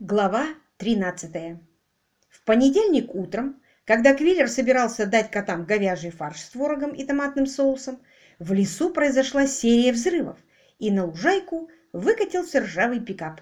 Глава 13. В понедельник утром, когда Квиллер собирался дать котам говяжий фарш с творогом и томатным соусом, в лесу произошла серия взрывов, и на лужайку выкатился ржавый пикап.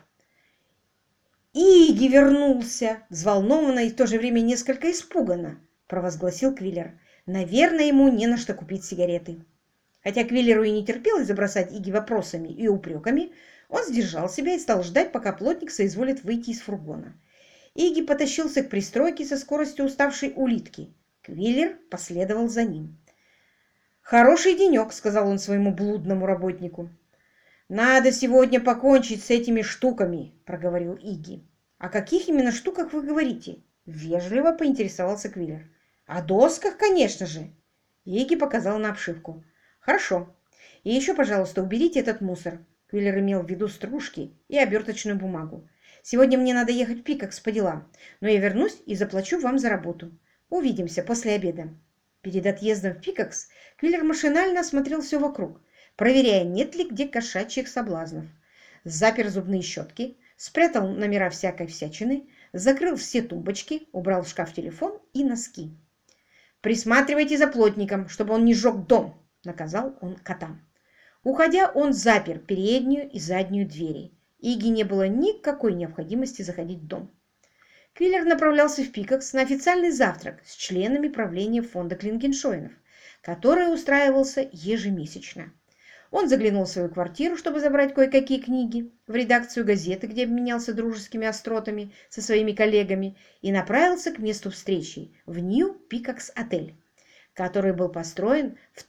«Иги вернулся!» — взволнованно и в то же время несколько испуганно провозгласил Квиллер. «Наверное, ему не на что купить сигареты». Хотя Квиллеру и не терпелось забросать Иги вопросами и упреками, он сдержал себя и стал ждать, пока плотник соизволит выйти из фургона. Иги потащился к пристройке со скоростью уставшей улитки. Квиллер последовал за ним. «Хороший денек», — сказал он своему блудному работнику. «Надо сегодня покончить с этими штуками», — проговорил Иги. «О каких именно штуках вы говорите?» — вежливо поинтересовался Квиллер. «О досках, конечно же». Иги показал на обшивку. «Хорошо. И еще, пожалуйста, уберите этот мусор». Квиллер имел в виду стружки и оберточную бумагу. «Сегодня мне надо ехать в Пикакс по делам, но я вернусь и заплачу вам за работу. Увидимся после обеда». Перед отъездом в Пикакс Квиллер машинально осмотрел все вокруг, проверяя, нет ли где кошачьих соблазнов. Запер зубные щетки, спрятал номера всякой всячины, закрыл все тумбочки, убрал в шкаф телефон и носки. «Присматривайте за плотником, чтобы он не сжег дом», — наказал он котам. Уходя, он запер переднюю и заднюю двери. Иги не было никакой необходимости заходить в дом. Квиллер направлялся в Пикакс на официальный завтрак с членами правления фонда Клингеншоинов, который устраивался ежемесячно. Он заглянул в свою квартиру, чтобы забрать кое-какие книги, в редакцию газеты, где обменялся дружескими остротами со своими коллегами, и направился к месту встречи в Нью-Пикакс-отель, который был построен в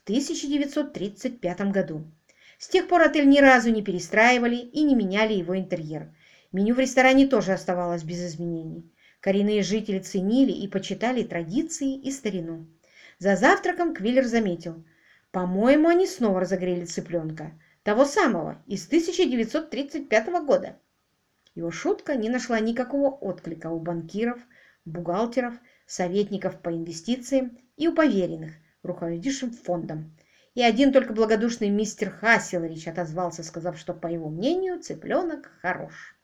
1935 году. С тех пор отель ни разу не перестраивали и не меняли его интерьер. Меню в ресторане тоже оставалось без изменений. Коренные жители ценили и почитали традиции и старину. За завтраком Квиллер заметил: «По-моему, они снова разогрели цыпленка, того самого, из 1935 года». Его шутка не нашла никакого отклика у банкиров, бухгалтеров, советников по инвестициям и у поверенных, руководившим фондом. И один только благодушный мистер Хасселрич отозвался, сказав, что, по его мнению, цыпленок хорош.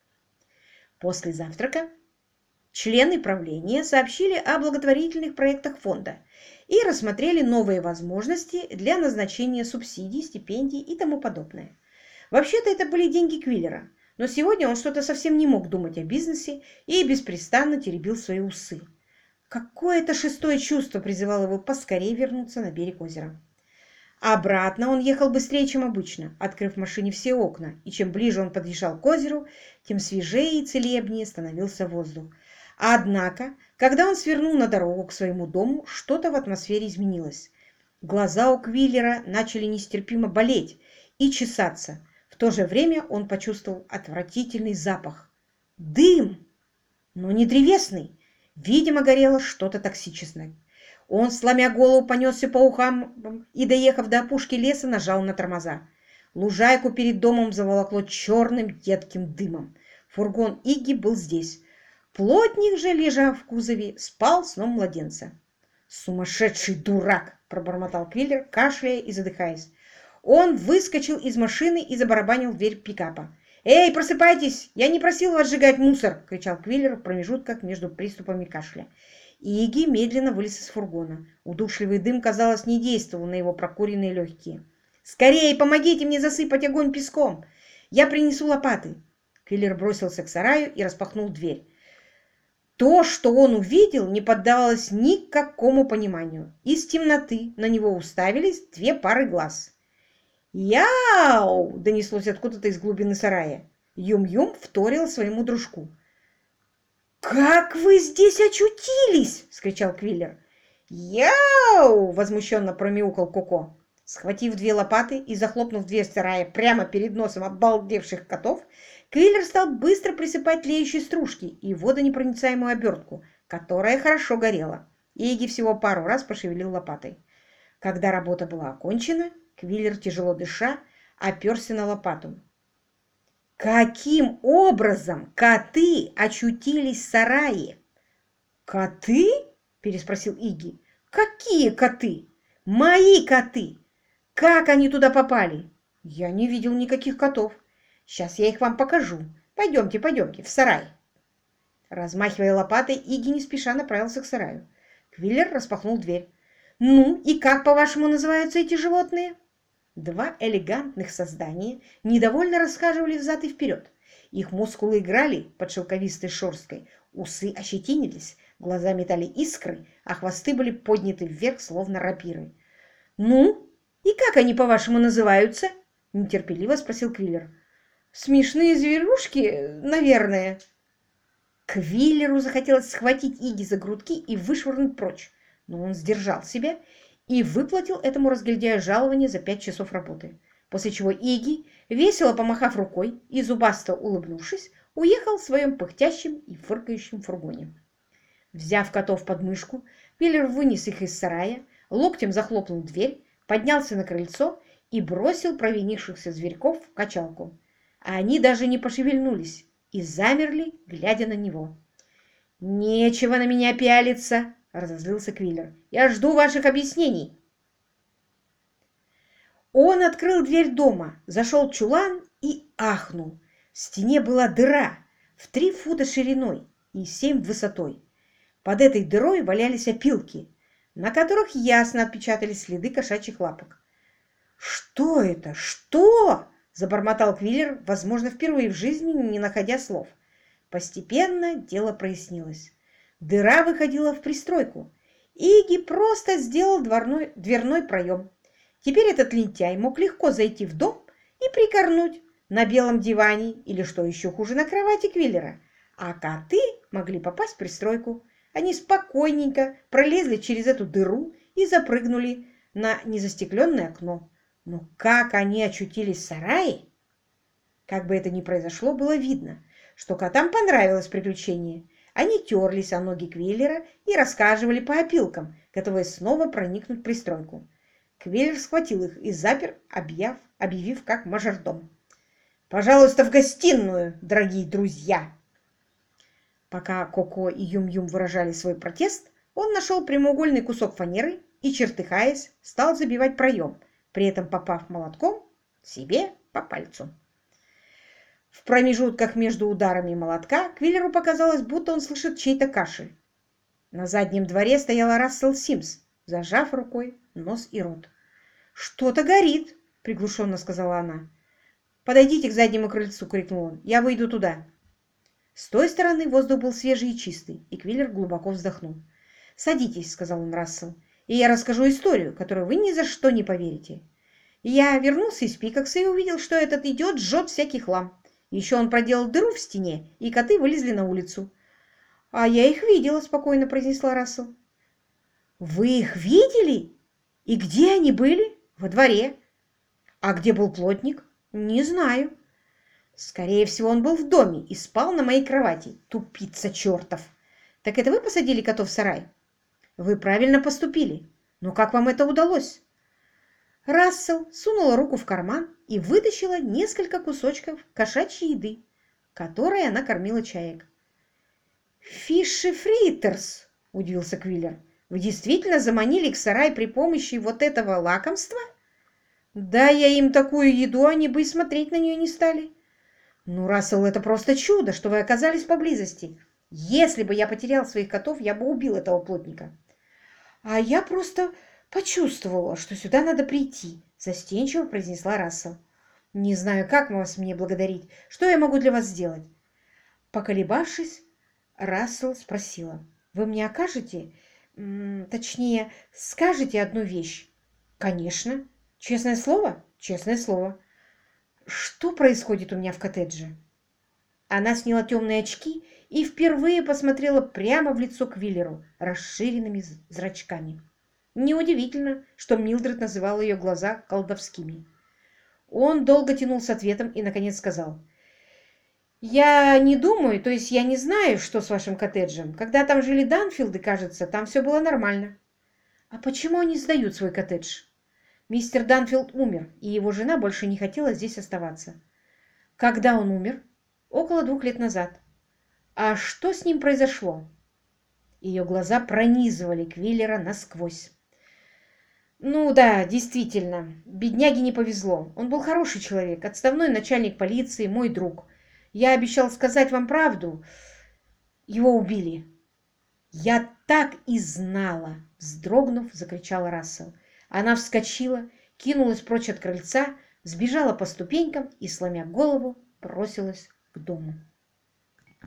После завтрака члены правления сообщили о благотворительных проектах фонда и рассмотрели новые возможности для назначения субсидий, стипендий и тому подобное. Вообще-то это были деньги Квиллера, но сегодня он что-то совсем не мог думать о бизнесе и беспрестанно теребил свои усы. Какое-то шестое чувство призывало его поскорее вернуться на берег озера. Обратно он ехал быстрее, чем обычно, открыв в машине все окна, и чем ближе он подъезжал к озеру, тем свежее и целебнее становился воздух. Однако, когда он свернул на дорогу к своему дому, что-то в атмосфере изменилось. Глаза у Квиллера начали нестерпимо болеть и чесаться. В то же время он почувствовал отвратительный запах. Дым! Но не древесный. Видимо, горело что-то токсичное. Он, сломя голову, понесся по ухам и, доехав до опушки леса, нажал на тормоза. Лужайку перед домом заволокло черным едким дымом. Фургон Игги был здесь. Плотник же, лежа в кузове, спал сном младенца. «Сумасшедший дурак!» – пробормотал Квиллер, кашляя и задыхаясь. Он выскочил из машины и забарабанил в дверь пикапа. «Эй, просыпайтесь! Я не просил вас сжигать мусор!» – кричал Квиллер в промежутках между приступами кашля. Иги медленно вылез из фургона. Удушливый дым, казалось, не действовал на его прокуренные легкие. «Скорее, помогите мне засыпать огонь песком! Я принесу лопаты!» Квиллер бросился к сараю и распахнул дверь. То, что он увидел, не поддавалось никакому пониманию. Из темноты на него уставились две пары глаз. «Яу!» — донеслось откуда-то из глубины сарая. Юм-Юм вторил своему дружку. «Как вы здесь очутились?» — вскричал Квиллер. «Яу!» — возмущенно промяукал Коко. Схватив две лопаты и захлопнув дверь сарая прямо перед носом обалдевших котов, Квиллер стал быстро присыпать тлеющие стружки и водонепроницаемую обертку, которая хорошо горела. Иги всего пару раз пошевелил лопатой. Когда работа была окончена, Квиллер, тяжело дыша, оперся на лопату. «Каким образом коты очутились в сарае?» «Коты?» – переспросил Иги. «Какие коты?» «Мои коты! Как они туда попали?» «Я не видел никаких котов. Сейчас я их вам покажу. Пойдемте, пойдемте, в сарай». Размахивая лопатой, Игги не спеша направился к сараю. Квиллер распахнул дверь. «Ну, и как, по-вашему, называются эти животные?» Два элегантных создания недовольно расхаживали взад и вперед. Их мускулы играли под шелковистой шерсткой, усы ощетинились, глаза метали искры, а хвосты были подняты вверх, словно рапиры. «Ну, и как они, по-вашему, называются?» – нетерпеливо спросил Квиллер. «Смешные зверушки, наверное». Квиллеру захотелось схватить Игги за грудки и вышвырнуть прочь, но он сдержал себя и выплатил этому разгильдяю жалование за 5 часов работы, после чего Игги, весело помахав рукой и зубасто улыбнувшись, уехал в своем пыхтящем и фыркающем фургоне. Взяв котов под мышку, Квиллер вынес их из сарая, локтем захлопнул дверь, поднялся на крыльцо и бросил провинившихся зверьков в качалку. А они даже не пошевельнулись и замерли, глядя на него. «Нечего на меня пялиться!» — разозлился Квиллер. «Я жду ваших объяснений!» Он открыл дверь дома, зашел в чулан и ахнул. В стене была дыра в 3 фута шириной и 7 высотой. Под этой дырой валялись опилки, на которых ясно отпечатались следы кошачьих лапок. «Что это? Что?» – забормотал Квиллер, возможно, впервые в жизни не находя слов. Постепенно дело прояснилось. Дыра выходила в пристройку. Игги просто сделал дверной проем. Теперь этот лентяй мог легко зайти в дом и прикорнуть на белом диване или, что еще хуже, на кровати Квиллера. А коты могли попасть в пристройку. Они спокойненько пролезли через эту дыру и запрыгнули на незастекленное окно. Но как они очутились в сарае? Как бы это ни произошло, было видно, что котам понравилось приключение. Они терлись о ноги Квиллера и рассказывали по опилкам, готовые снова проникнуть в пристройку. Квиллер схватил их и запер, объявив как мажордом. «Пожалуйста, в гостиную, дорогие друзья!» Пока Коко и Юм-Юм выражали свой протест, он нашел прямоугольный кусок фанеры и, чертыхаясь, стал забивать проем, при этом попав молотком себе по пальцу. В промежутках между ударами молотка Квиллеру показалось, будто он слышит чей-то кашель. На заднем дворе стояла Рассел Симс, зажав рукой нос и рот. «Что-то горит!» — приглушенно сказала она. «Подойдите к заднему крыльцу!» — крикнул он. «Я выйду туда!» С той стороны воздух был свежий и чистый, и Квиллер глубоко вздохнул. «Садитесь», — сказал он Рассел, — «и я расскажу историю, которую вы ни за что не поверите». Я вернулся из Пикакса и увидел, что этот идиот жжет всякий хлам. Еще он проделал дыру в стене, и коты вылезли на улицу. «А я их видела», — спокойно произнесла Рассел. «Вы их видели? И где они были?» «Во дворе». «А где был плотник?» «Не знаю». «Скорее всего, он был в доме и спал на моей кровати. Тупица чертов!» «Так это вы посадили котов в сарай?» «Вы правильно поступили. Но как вам это удалось?» Рассел сунула руку в карман и вытащила несколько кусочков кошачьей еды, которой она кормила чаек. «Фиши фритерс!» – удивился Квиллер. «Вы действительно заманили их в сарай при помощи вот этого лакомства?» «Да, я им такую еду, они бы и смотреть на нее не стали». «Ну, Рассел, это просто чудо, что вы оказались поблизости. Если бы я потерял своих котов, я бы убил этого плотника». «А я просто почувствовала, что сюда надо прийти», – застенчиво произнесла Рассел. «Не знаю, как вас мне благодарить. Что я могу для вас сделать?» Поколебавшись, Рассел спросила. «Вы мне окажете, точнее, скажете одну вещь?» «Конечно. Честное слово?» «Честное слово». «Что происходит у меня в коттедже?» Она сняла темные очки и впервые посмотрела прямо в лицо Квиллеру расширенными зрачками. Неудивительно, что Милдред называла ее глаза колдовскими. Он долго тянул с ответом и, наконец, сказал: «Я не думаю, то есть я не знаю, что с вашим коттеджем. Когда там жили Данфилды, кажется, там все было нормально». «А почему они сдают свой коттедж?» «Мистер Данфилд умер, и его жена больше не хотела здесь оставаться». «Когда он умер?» «Около 2 лет назад». «А что с ним произошло?» Ее глаза пронизывали Квиллера насквозь. «Ну да, действительно, бедняге не повезло. Он был хороший человек, отставной начальник полиции, мой друг. Я обещал сказать вам правду. Его убили. «Я так и знала!» – вздрогнув, закричал Рассел. Она вскочила, кинулась прочь от крыльца, сбежала по ступенькам и, сломя голову, бросилась к дому.